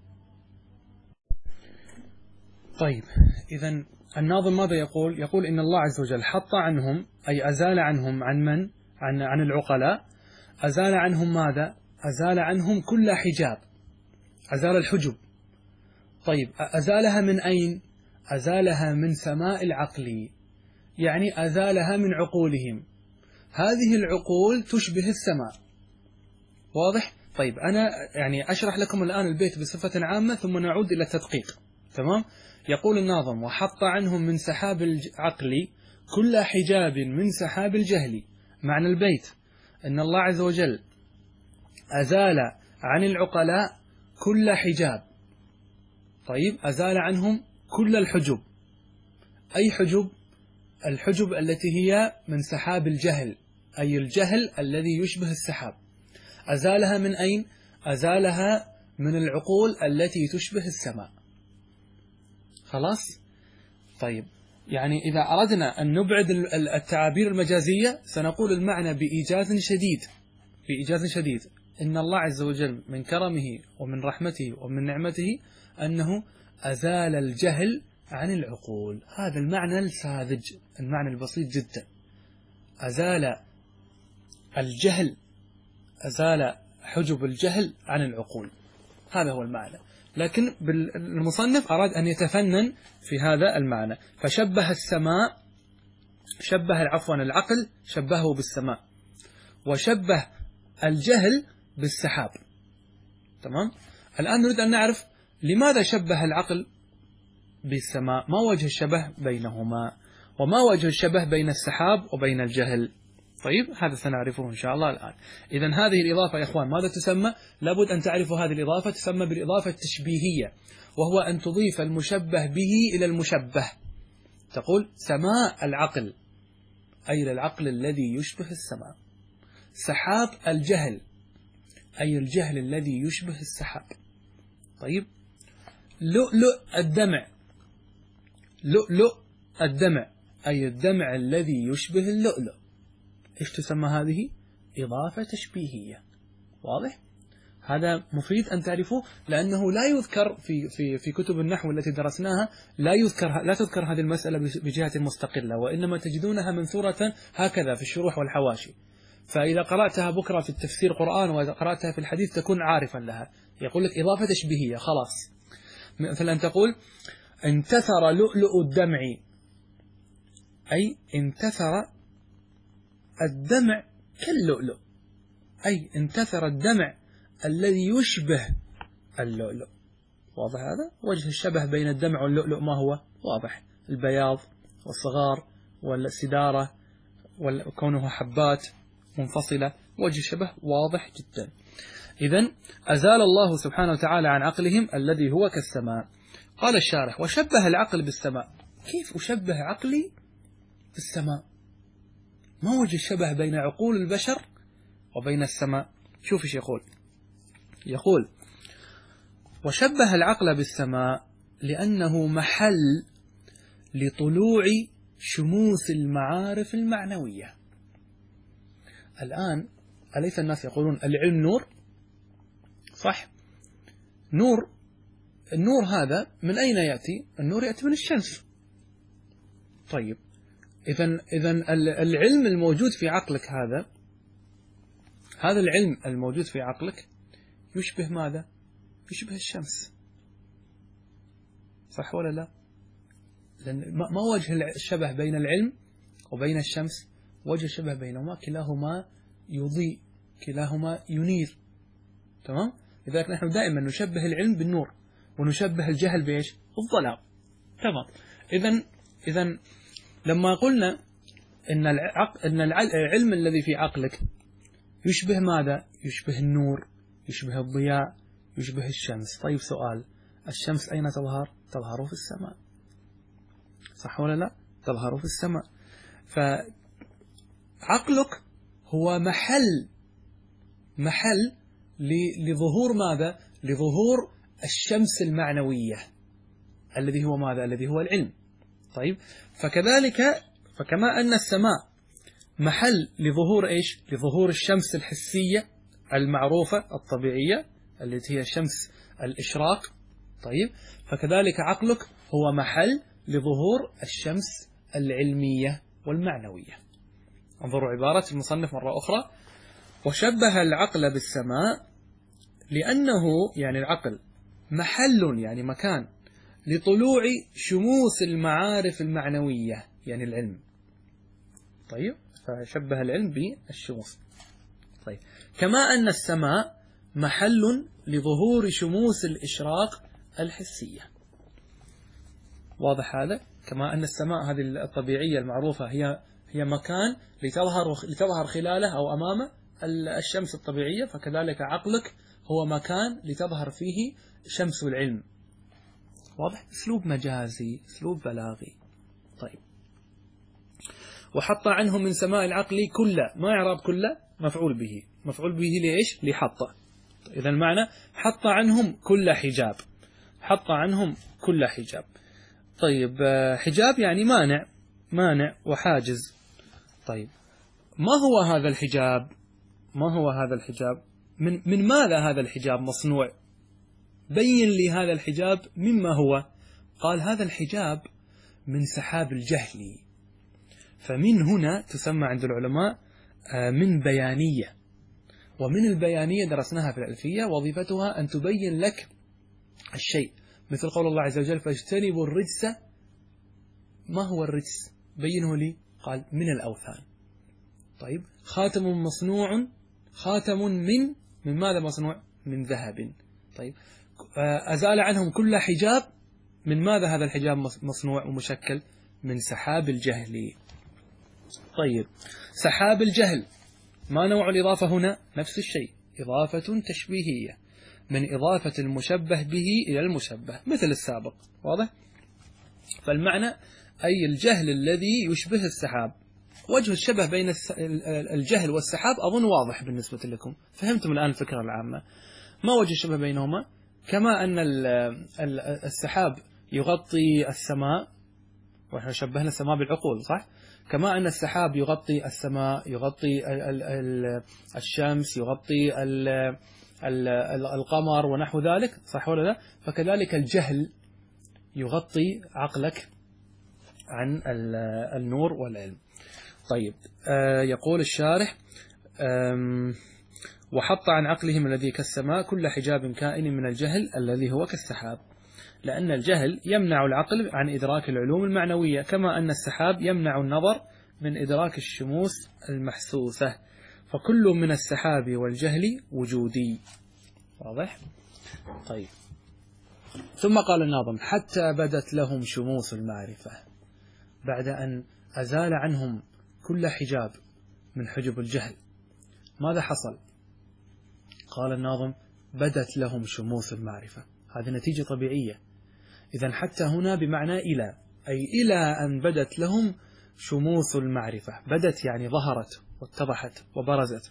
طيب، إذا الناظم ماذا يقول؟ يقول إن الله عز وجل حط عنهم، أي أزال عنهم، عن من؟ عن العقلاء. أزال عنهم ماذا؟ أزال عنهم كل حجاب، أزال الحجب. طيب، أزالها من أين؟ أزالها من سماء العقل، يعني أزالها من عقولهم. هذه العقول تشبه السماء، واضح؟ طيب، أنا يعني أشرح لكم الآن البيت بصفة عامة ثم نعود إلى التدقيق. تمام؟ يقول الناظم: وحط عنهم من سحاب العقل كل حجاب من سحاب الجهل. معنى البيت أن الله عز وجل أزال عن العقلاء كل حجاب. طيب، أزال عنهم كل الحجب. أي حجب؟ الحجب التي هي من سحاب الجهل، أي الجهل الذي يشبه السحاب. أزالها من أين؟ أزالها من العقول التي تشبه السماء. خلاص؟ طيب، يعني إذا أردنا أن نبعد التعابير المجازية سنقول المعنى بإيجاز شديد، بإيجاز شديد، إن الله عز وجل من كرمه ومن رحمته ومن نعمته أنه أزال الجهل عن العقول. هذا المعنى الساذج، المعنى البسيط جدا. أزال الجهل، أزال حجب الجهل عن العقول، هذا هو المعنى. لكن المصنف أراد أن يتفنن في هذا المعنى، فشبه السماء، شبه عفوا العقل شبهه بالسماء، وشبه الجهل بالسحاب. تمام؟ الآن نريد أن نعرف لماذا شبه العقل بالسماء، ما وجه الشبه بينهما، وما وجه الشبه بين السحاب وبين الجهل. طيب، هذا سنعرفه إن شاء الله الآن. إذن هذه الإضافة يا إخوان ماذا تسمى؟ لابد أن تعرفوا هذه الإضافة تسمى بالإضافة التشبيهية، وهو أن تضيف المشبه به إلى المشبه. تقول سماء العقل، أي للعقل الذي يشبه السماء. سحاب الجهل، أي الجهل الذي يشبه السحاب. طيب، لؤلؤ الدمع، لؤلؤ الدمع، أي الدمع الذي يشبه اللؤلؤ. إيش تسمى هذه؟ إضافة تشبيهية. واضح؟ هذا مفيد أن تعرفوه، لأنه لا يذكر في كتب النحو التي درسناها، لا تذكر هذه المسألة بجهة مستقلة، وإنما تجدونها منثورة هكذا في الشروح والحواشي. فإذا قرأتها بكرة في التفسير قرآن وإذا قرأتها في الحديث تكون عارفا لها. يقول لك إضافة تشبيهية، خلاص. مثلا تقول انتثر لؤلؤ الدمع، أي انتثر الدمع كاللؤلؤ، أي انتثر الدمع الذي يشبه اللؤلؤ. واضح هذا؟ وجه الشبه بين الدمع واللؤلؤ ما هو؟ واضح، البياض والصغار والسدارة وكونه حبات منفصلة، وجه الشبه واضح جدا. إذن أزال الله سبحانه وتعالى عن عقلهم الذي هو كالسماء. قال الشارح: وشبه العقل بالسماء. كيف أشبه عقلي بالسماء؟ ما وجه الشبه بين عقول البشر وبين السماء؟ شوف ايش يقول. يقول: وشبه العقل بالسماء لأنه محل لطلوع شموس المعارف المعنوية. الآن أليس الناس يقولون العلم نور؟ صح؟ نور، النور هذا من أين يأتي؟ النور يأتي من الشمس. طيب، إذن العلم الموجود في عقلك هذا العلم الموجود في عقلك يشبه ماذا؟ يشبه الشمس، صح ولا لا؟ لأن ما وجه الشبه بين العلم وبين الشمس؟ وجه الشبه بينهما كلاهما يضيء، كلاهما ينير. تمام؟ لذلك نحن دائما نشبه العلم بالنور ونشبه الجهل بإيش؟ الظلام. تمام. إذن لما قلنا إن العلم الذي في عقلك يشبه ماذا؟ يشبه النور، يشبه الضياء، يشبه الشمس. طيب سؤال، الشمس أين تظهر؟ تظهر في السماء، صح ولا لا؟ تظهر في السماء. فعقلك هو محل لظهور ماذا؟ لظهور الشمس المعنوية الذي هو ماذا؟ الذي هو العلم. طيب، فكما أن السماء محل لظهور إيش؟ لظهور الشمس الحسية المعروفة الطبيعية التي هي شمس الإشراق. طيب، فكذلك عقلك هو محل لظهور الشمس العلمية والمعنوية. انظروا عبارة المصنف مرة أخرى: وشبه العقل بالسماء لأنه يعني العقل محل يعني مكان لطلوع شموس المعارف المعنوية يعني العلم. طيب، فشبه العلم بالشموس. طيب، كما أن السماء محل لظهور شموس الإشراق الحسية. واضح هذا؟ كما أن السماء هذه الطبيعية المعروفة هي مكان لتظهر خلاله أو أمامه الشمس الطبيعية، فكذلك عقلك هو مكان لتظهر فيه شمس العلم. واضح؟ أسلوب مجازي، أسلوب بلاغي. طيب، وحط عنهم من سماء العقل كل، ما إعراب كل؟ مفعول به. مفعول به لإيش؟ لحط. إذا المعنى حط عنهم كل حجاب، حط عنهم كل حجاب. طيب، حجاب يعني مانع وحاجز. طيب، ما هو هذا الحجاب؟ ما هو هذا الحجاب؟ من ماذا هذا الحجاب مصنوع؟ بين لي هذا الحجاب مما هو. قال هذا الحجاب من سحاب الجهل. فمن هنا تسمى عند العلماء من بيانية. ومن البيانية درسناها في الألفية، وظيفتها أن تبين لك الشيء، مثل قول الله عز وجل: فاجتنبوا الرجس. ما هو الرجس؟ بينه لي. قال من الأوثان. طيب، خاتم مصنوع، خاتم من ماذا مصنوع؟ من ذهب. طيب، أزال عنهم كل حجاب. من ماذا هذا الحجاب مصنوع ومشكل؟ من سحاب الجهل. طيب، سحاب الجهل ما نوع الإضافة هنا؟ نفس الشيء، إضافة تشبيهية من إضافة المشبه به إلى المشبه مثل السابق. واضح؟ فالمعنى أي الجهل الذي يشبه السحاب. وجه الشبه بين الجهل والسحاب أظن واضح بالنسبة لكم، فهمتم الآن الفكرة العامة. ما وجه الشبه بينهما؟ كما أن السحاب يغطي السماء، ونحن شبهنا السماء بالعقول، صح؟ كما أن السحاب يغطي السماء، يغطي الشمس، يغطي القمر ونحو ذلك، صح ولا لا؟ فكذلك الجهل يغطي عقلك عن النور والعلم. طيب، يقول الشارح: وحط عن عقلهم الذي كالسماء كل حجاب كائن من الجهل الذي هو كالسحاب، لأن الجهل يمنع العقل عن إدراك العلوم المعنوية، كما أن السحاب يمنع النظر من إدراك الشموس المحسوسة، فكل من السحاب والجهل وجودي. واضح؟ طيب، ثم قال الناظم: حتى بدت لهم شموس المعرفة. بعد أن أزال عنهم كل حجاب من حجب الجهل، ماذا حصل؟ قال الناظم: بدت لهم شموس المعرفة. هذه نتيجة طبيعية. إذن حتى هنا بمعنى إلى، أي إلى أن بدت لهم شموس المعرفة. بدت يعني ظهرت واتضحت وبرزت،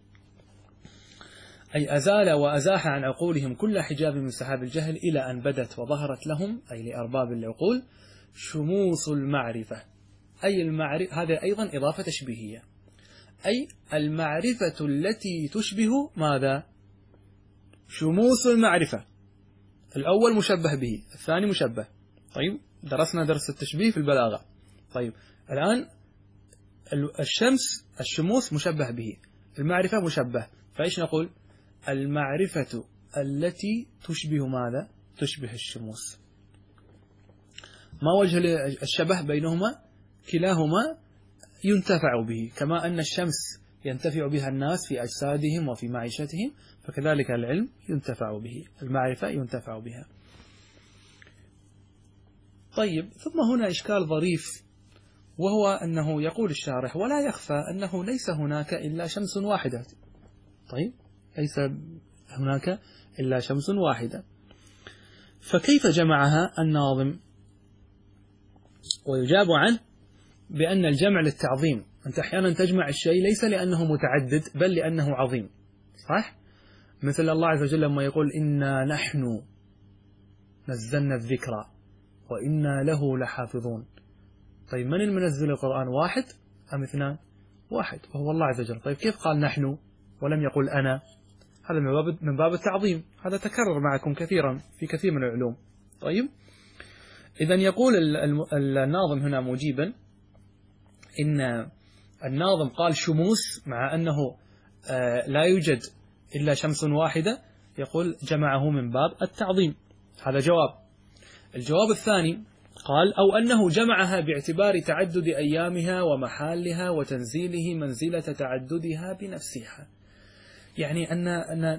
أي أزال وأزاح عن عقولهم كل حجاب من سحاب الجهل إلى أن بدت وظهرت لهم، أي لأرباب العقول، شموس المعرفة. أي هذا أيضا إضافة تشبيهية، أي المعرفة التي تشبه ماذا؟ شموس المعرفة. الأول مشبه به، الثاني مشبه. طيب، درسنا درس التشبيه في البلاغة. طيب، الآن الشموس مشبه به، المعرفة مشبه، فإيش نقول؟ المعرفة التي تشبه ماذا؟ تشبه الشموس. ما وجه الشبه بينهما؟ كلاهما ينتفع به، كما أن الشمس ينتفع بها الناس في أجسادهم وفي معيشتهم، فكذلك العلم ينتفع به، المعرفة ينتفع بها. طيب، ثم هنا إشكال ظريف، وهو أنه يقول الشارح: ولا يخفى أنه ليس هناك إلا شمس واحدة. طيب، ليس هناك إلا شمس واحدة، فكيف جمعها الناظم؟ ويجاب عنه بأن الجمع للتعظيم. أنت أحيانا تجمع الشيء ليس لأنه متعدد، بل لأنه عظيم، صح؟ مثل الله عز وجل لما يقول: إنا نحن نزلنا الذكر وإنا له لحافظون. طيب، من المنزل القرآن، واحد أم اثنان؟ واحد، وهو الله عز وجل. طيب، كيف قال نحن ولم يقل أنا؟ هذا من باب التعظيم، هذا تكرر معكم كثيرا في كثير من العلوم. طيب، إذن يقول الناظم هنا مجيبا إن الناظم قال شموس مع أنه لا يوجد إلا شمس واحدة، يقول جمعه من باب التعظيم. هذا جواب. الجواب الثاني قال: أو أنه جمعها باعتبار تعدد أيامها ومحالها وتنزيله منزلة تعددها بنفسها. يعني أن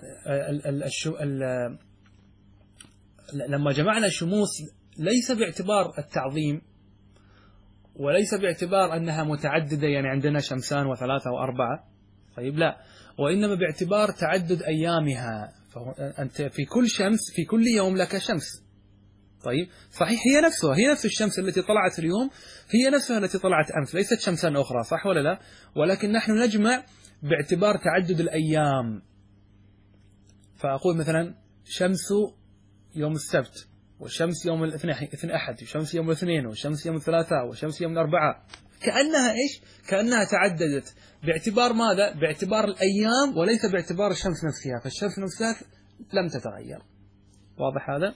لما جمعنا الشموس ليس باعتبار التعظيم، وليس باعتبار أنها متعددة، يعني عندنا شمسان وثلاثة وأربعة. طيب، لا، وإنما باعتبار تعدد أيامها. فأنت في كل شمس، في كل يوم لك شمس. طيب، صحيح، هي نفس الشمس التي طلعت اليوم، هي نفسها التي طلعت أمس، ليست شمسان أخرى، صح ولا لا؟ ولكن نحن نجمع باعتبار تعدد الأيام. فأقول مثلا شمس يوم السبت، والشمس يوم الأحد، والشمس يوم الاثنين، والشمس يوم الثلاثاء، والشمس يوم الأربعاء. كأنها إيش؟ كأنها تعددت باعتبار ماذا؟ باعتبار الأيام، وليس باعتبار الشمس نفسها. فالشمس نفسها لم تتغير. واضح هذا؟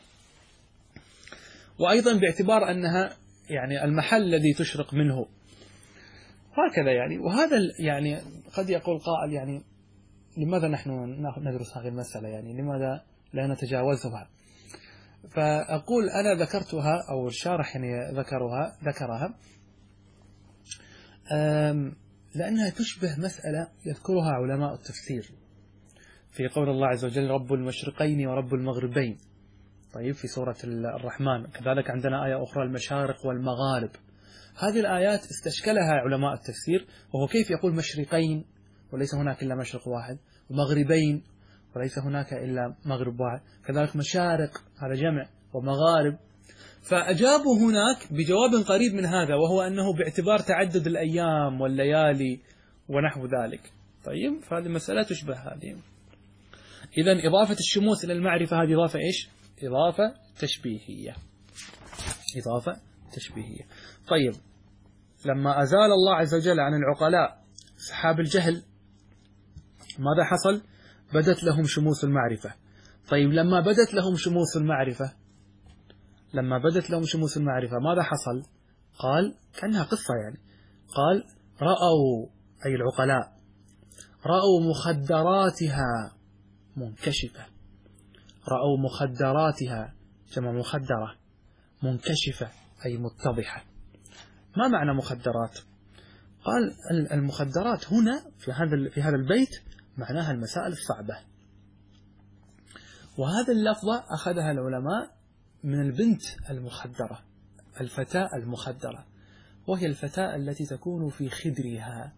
وأيضا باعتبار أنها يعني المحل الذي تشرق منه، هكذا يعني. وهذا يعني قد يقول قائل: يعني لماذا نحن ندرس هذه المسألة؟ يعني لماذا لا نتجاوزها؟ فأقول أنا ذكرتها، أو الشارح يعني ذكرها لأنها تشبه مسألة يذكرها علماء التفسير في قول الله عز وجل: رب المشرقين ورب المغربين. طيب، في سورة الرحمن. كذلك عندنا آية أخرى: المشارق والمغارب. هذه الآيات استشكلها علماء التفسير، وهو كيف يقول مشرقين وليس هناك إلا مشرق واحد، ومغربين وليس هناك إلا مغرب واحد، كذلك مشارق هذا جمع، ومغارب. فأجابوا هناك بجواب قريب من هذا، وهو أنه باعتبار تعدد الأيام والليالي ونحو ذلك. طيب، فهذه مسألة تشبه هذه. إذن إضافة الشموس إلى المعرفة هذه إضافة إيش؟ إضافة تشبيهية. إضافة تشبيهية. طيب، لما أزال الله عز وجل عن العقلاء سحاب الجهل، ماذا حصل؟ بدت لهم شموس المعرفة. طيب، لما بدت لهم شموس المعرفة ماذا حصل؟ قال كأنها قصة يعني. قال: رأوا، أي العقلاء، رأوا مخدراتها منكشفة. رأوا مخدراتها، جمع مخدرة، منكشفة أي متضحة. ما معنى مخدرات؟ قال: المخدرات هنا في هذا البيت معناها المسائل الصعبة. وهذا اللفظة أخذها العلماء من البنت المخدرة، الفتاة المخدرة، وهي الفتاة التي تكون في خدرها،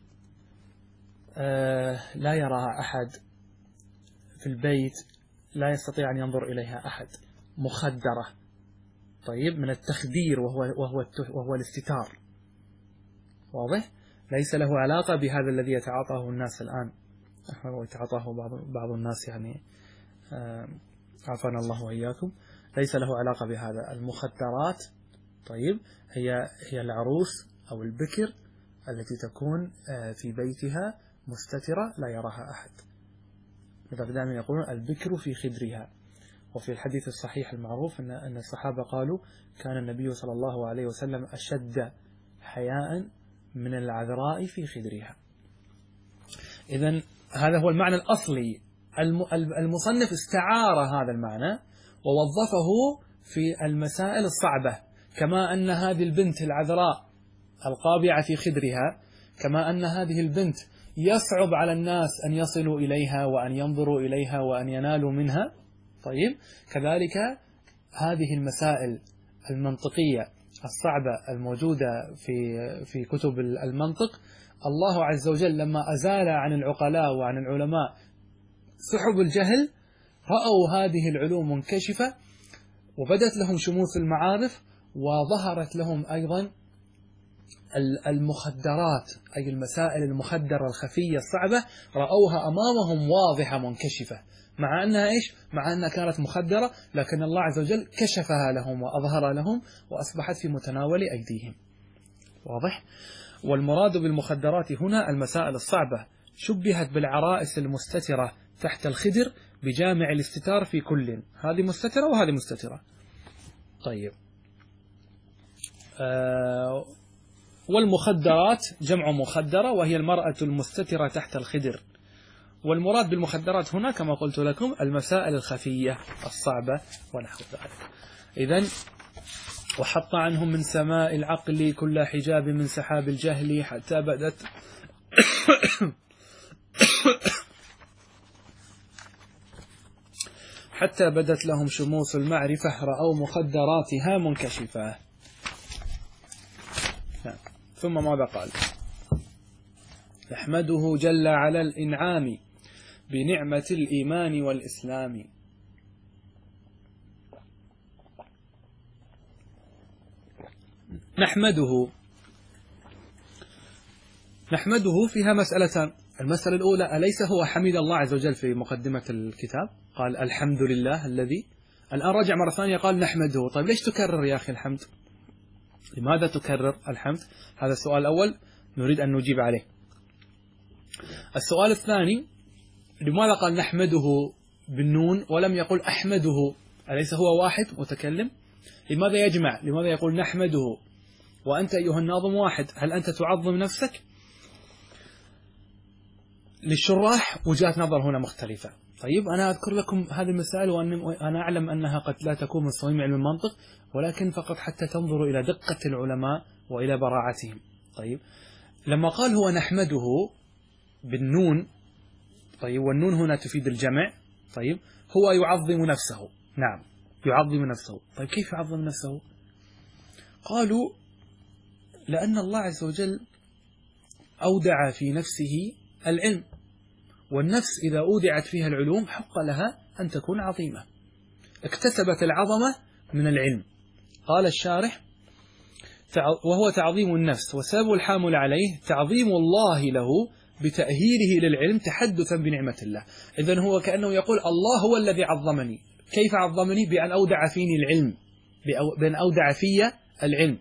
لا يراها أحد في البيت، لا يستطيع أن ينظر إليها أحد، مخدرة. طيب، من التخدير وهو الاستتار. واضح؟ ليس له علاقة بهذا الذي يتعاطاه الناس الآن، ويتعاطاه بعض الناس، يعني عافانا الله وإياكم. ليس له علاقة بهذا. المخدرات، طيب، هي العروس أو البكر التي تكون في بيتها مستترة لا يراها أحد. لذلك دائما يقولون البكر في خدرها. وفي الحديث الصحيح المعروف أن الصحابة قالوا: كان النبي صلى الله عليه وسلم أشد حياء من العذراء في خدرها. إذن هذا هو المعنى الأصلي. المصنف استعار هذا المعنى ووظفه في المسائل الصعبة، كما أن هذه البنت العذراء القابعة في خدرها، كما أن هذه البنت يصعب على الناس أن يصلوا إليها وأن ينظروا إليها وأن ينالوا منها. طيب، كذلك هذه المسائل المنطقية الصعبة الموجودة في كتب المنطق، الله عز وجل لما أزال عن العقلاء وعن العلماء سحب الجهل، رأوا هذه العلوم منكشفة وبدت لهم شموس المعارف، وظهرت لهم أيضا المخدرات، أي المسائل المخدرة الخفية الصعبة، رأوها أمامهم واضحة منكشفة، مع أنها إيش؟ مع أنها كانت مخدرة، لكن الله عز وجل كشفها لهم وأظهر لهم وأصبحت في متناول أيديهم. واضح؟ والمراد بالمخدرات هنا المسائل الصعبة، شبهت بالعرائس المستترة تحت الخدر بجامع الاستتار في كل، هذه مستترة وهذه مستترة. طيب، والمخدرات جمع مخدرة وهي المرأة المستترة تحت الخدر. والمراد بالمخدرات هنا كما قلت لكم المسائل الخفية الصعبة ونحو ذلك. إذن وحط عنهم من سماء العقل كل حجاب من سحاب الجهل حتى بدت لهم شموس المعرفة، رأوا مخدراتها منكشفة. ثم ماذا قال؟ نحمده جل على الإنعام بنعمة الإيمان والإسلام. نحمده فيها مسألتان. المسألة الأولى، أليس هو حمد الله عز وجل في مقدمة الكتاب؟ قال الحمد لله الذي، الآن رجع مرة ثانية قال نحمده. طيب ليش تكرر يا أخي الحمد؟ لماذا تكرر الحمد؟ هذا السؤال الأول نريد أن نجيب عليه. السؤال الثاني، لماذا قال نحمده بالنون ولم يقل أحمده؟ أليس هو واحد متكلم؟ لماذا يجمع؟ لماذا يقول نحمده وأنت أيها الناظم واحد؟ هل أنت تعظم نفسك؟ للشراح وجهات نظر هنا مختلفة. طيب، أنا أذكر لكم هذه المسائل وأنا أعلم أنها قد لا تكون من صميم علم المنطق، ولكن فقط حتى تنظروا إلى دقة العلماء وإلى براعتهم. طيب، لما قال هو نحمده بالنون، طيب، والنون هنا تفيد الجمع، طيب، هو يعظم نفسه. نعم، يعظم نفسه. طيب، كيف يعظم نفسه؟ قالوا لأن الله عز وجل أودع في نفسه العلم، والنفس إذا أودعت فيها العلوم حق لها أن تكون عظيمة، اكتسبت العظمة من العلم. قال الشارح وهو تعظيم النفس، وسبب الحامل عليه تعظيم الله له بتأهيله للعلم تحدثا بنعمة الله. إذن هو كأنه يقول الله هو الذي عظمني. كيف عظمني؟ بأن أودع فيني العلم، بأن أودع في العلم.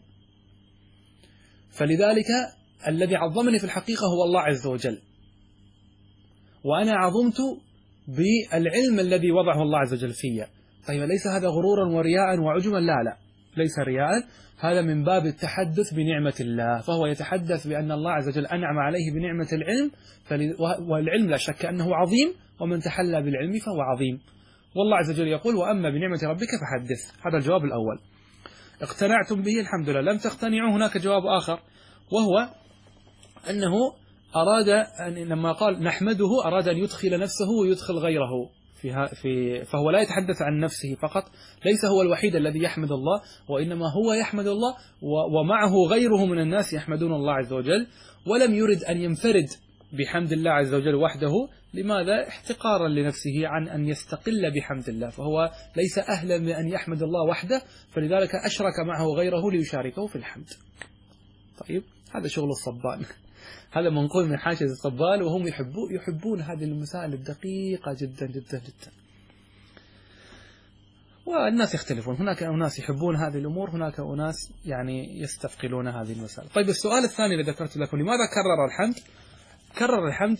فلذلك الذي عظمني في الحقيقة هو الله عز وجل، وأنا عظمت بالعلم الذي وضعه الله عز وجل فيا. طيب، ليس هذا غرورا ورياء وعجما؟ لا، ليس رياء، هذا من باب التحدث بنعمة الله. فهو يتحدث بأن الله عز وجل أنعم عليه بنعمة العلم، والعلم لا شك أنه عظيم، ومن تحلى بالعلم فهو عظيم. والله عز وجل يقول وأما بنعمة ربك فحدث. هذا الجواب الأول. اقتنعتم به الحمد لله. لم تقتنعوا هناك جواب آخر، وهو أنه أراد أن لما قال نحمده أراد أن يدخل نفسه ويدخل غيره فهو لا يتحدث عن نفسه فقط، ليس هو الوحيد الذي يحمد الله، وإنما هو يحمد الله ومعه غيره من الناس يحمدون الله عز وجل، ولم يرد أن ينفرد بحمد الله عز وجل وحده. لماذا؟ احتقارا لنفسه عن أن يستقل بحمد الله، فهو ليس أهلا بأن يحمد الله وحده، فلذلك أشرك معه غيره ليشاركه في الحمد. طيب، هذا شغل الصبان، هذا منقول من حاشية الصبان، وهم يحبون هذه المسائل الدقيقة جدا جدا جدا. والناس يختلفون، هناك أناس يحبون هذه الأمور، هناك أناس يعني يستثقلون هذه المسائل. طيب، السؤال الثاني الذي ذكرت لكم، لماذا كرر الحمد؟ كرر الحمد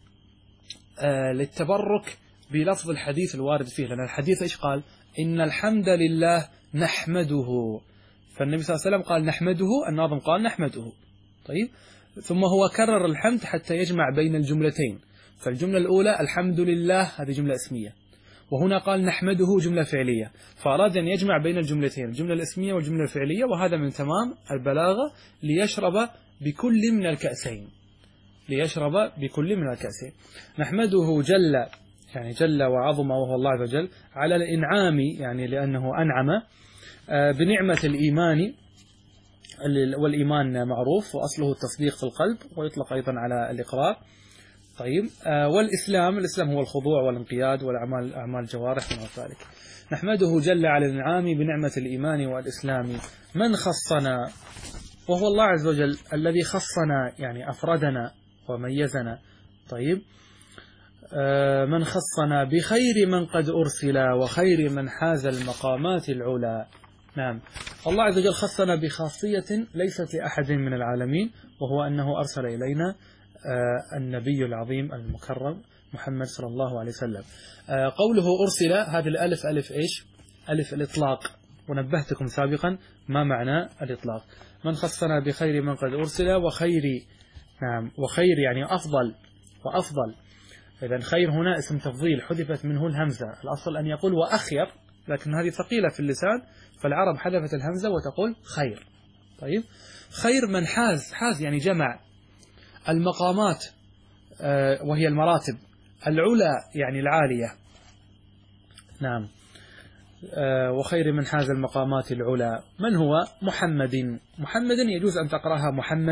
للتبرك بلفظ الحديث الوارد فيه، لأن الحديث إيش قال؟ إن الحمد لله نحمده، فالنبي صلى الله عليه وسلم قال نحمده، الناظم قال نحمده. طيب، ثم هو كرر الحمد حتى يجمع بين الجملتين. فالجملة الأولى الحمد لله هذه جملة اسمية، وهنا قال نحمده جملة فعلية، فأراد أن يجمع بين الجملتين، الجملة الاسمية والجملة الفعلية، وهذا من تمام البلاغة ليشرب بكل من الكأسين. ليشرب بكل من الكأسين. نحمده جل، يعني جل وعظم وهو الله عز وجل، على الإنعام، يعني لأنه أنعم بنعمة الإيمان، والإيمان معروف وأصله التصديق في القلب، ويطلق أيضا على الإقرار. طيب، الإسلام هو الخضوع والانقياد والأعمال، أعمال الجوارح وما ذلك. نحمده جل على الإنعام بنعمة الإيمان والإسلام من خصنا، وهو الله عز وجل الذي خصنا، يعني أفردنا وميزنا. طيب، من خصنا بخير من قد أرسل وخير من حاز المقامات العلا. نعم، الله عز وجل خصنا بخاصية ليست لأحد من العالمين، وهو أنه أرسل إلينا النبي العظيم المكرم محمد صلى الله عليه وسلم. قوله أرسل، هذه الألف ألف إيش؟ ألف الإطلاق، ونبهتكم سابقا ما معنى الإطلاق. من خصنا بخير من قد أرسل وخير، نعم، وخير يعني أفضل وأفضل. إذن خير هنا اسم تفضيل حذفت منه الهمزة، الأصل أن يقول وأخير، لكن هذه ثقيلة في اللسان فالعرب حذفت الهمزة وتقول خير. طيب، خير من حاز يعني جمع المقامات، وهي المراتب، العلا يعني العالية. نعم، وخير من حاز المقامات العلا. من هو؟ محمد يجوز أن تقرأها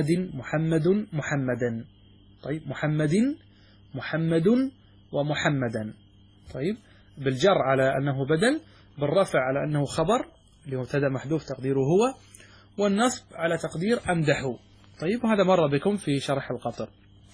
محمدا. طيب، محمد ومحمدا. طيب، بالجر على أنه بدل، بالرفع على أنه خبر لمبتدا محذوف تقديره هو، والنصب على تقدير أمدحه. طيب، وهذا مر بكم في شرح القطر.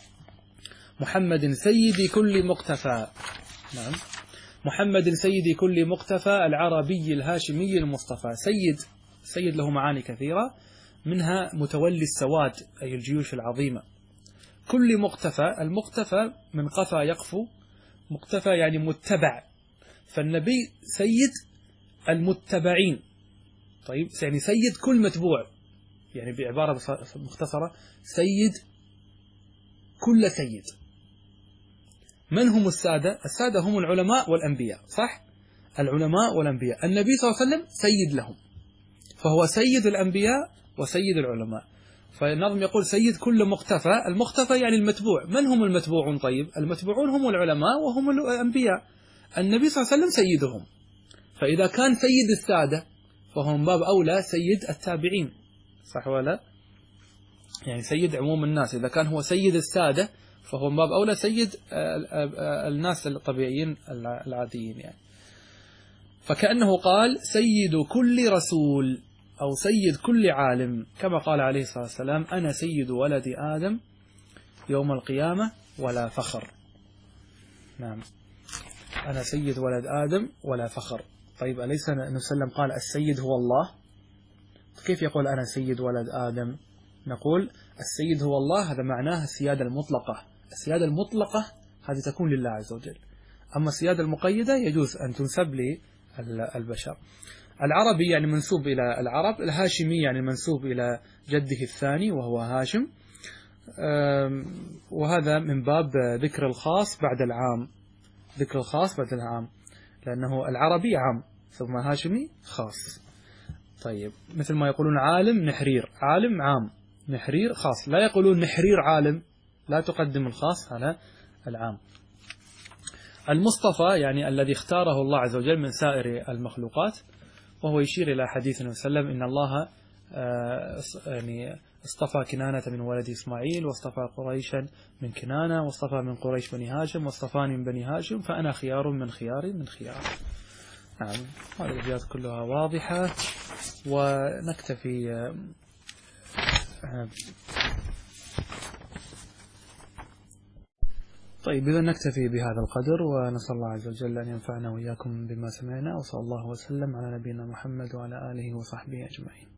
محمد سيد كل مقتفى. نعم، محمد سيد كل مقتفى العربي الهاشمي المصطفى. سيد له معاني كثيرة، منها متولي السواد أي الجيوش العظيمة. كل مقتفى، المقتفى من قفى يقفو، مقتفى يعني متبع، فالنبي سيد المتبعين. طيب، يعني سيد كل متبوع، يعني بعبارة مختصرة سيد كل سيد. من هم السادة؟ السادة هم العلماء والأنبياء، صح؟ العلماء والأنبياء، النبي صلى الله عليه وسلم سيد لهم، فهو سيد الأنبياء وسيد العلماء. فالنظم يقول سيد كل مقتفى، المقتفى يعني المتبوع. من هم المتبوعون؟ طيب، المتبوعون هم العلماء وهم الأنبياء، النبي صلى الله عليه وسلم سيدهم. فإذا كان سيد السادة فهو من باب أولى سيد التابعين، صح ولا؟ يعني سيد عموم الناس، إذا كان هو سيد السادة فهو من باب أولى سيد الناس الطبيعيين العاديين يعني. فكأنه قال سيد كل رسول أو سيد كل عالم، كما قال عليه الصلاة والسلام أنا سيد ولد آدم يوم القيامة ولا فخر. نعم، أنا سيد ولد آدم ولا فخر. طيب، أليس النبي صلى الله عليه وسلم قال السيد هو الله؟ كيف يقول أنا سيد ولد آدم؟ نقول السيد هو الله، هذا معناه السيادة المطلقة. السيادة المطلقة هذه تكون لله عز وجل، أما السيادة المقيدة يجوز أن تنسب للبشر. العربي يعني منسوب إلى العرب، الهاشمي يعني منسوب إلى جده الثاني وهو هاشم، وهذا من باب ذكر الخاص بعد العام، ذكر الخاص بعد العام، لأنه العربي عام ثم هاشمي خاص. طيب، مثل ما يقولون عالم نحرير، عالم عام، نحرير خاص، لا يقولون نحرير عالم، لا تقدم الخاص على العام. المصطفى يعني الذي اختاره الله عز وجل من سائر المخلوقات، وهو يشير إلى حديث النبي صلى الله عليه وسلم إن الله يعني اصطفى كنانة من ولد إسماعيل، واصطفى قريشا من كنانة، واصطفى من قريش بني هاشم، واصطفاني من بني هاشم، فأنا خيار من خيار من خيار. نعم، هذه الأبيات كلها واضحة، ونكتفي طيب، إذا نكتفي بهذا القدر، ونسأل الله عز وجل أن ينفعنا وإياكم بما سمعنا، وصلى الله وسلم على نبينا محمد وعلى آله وصحبه أجمعين.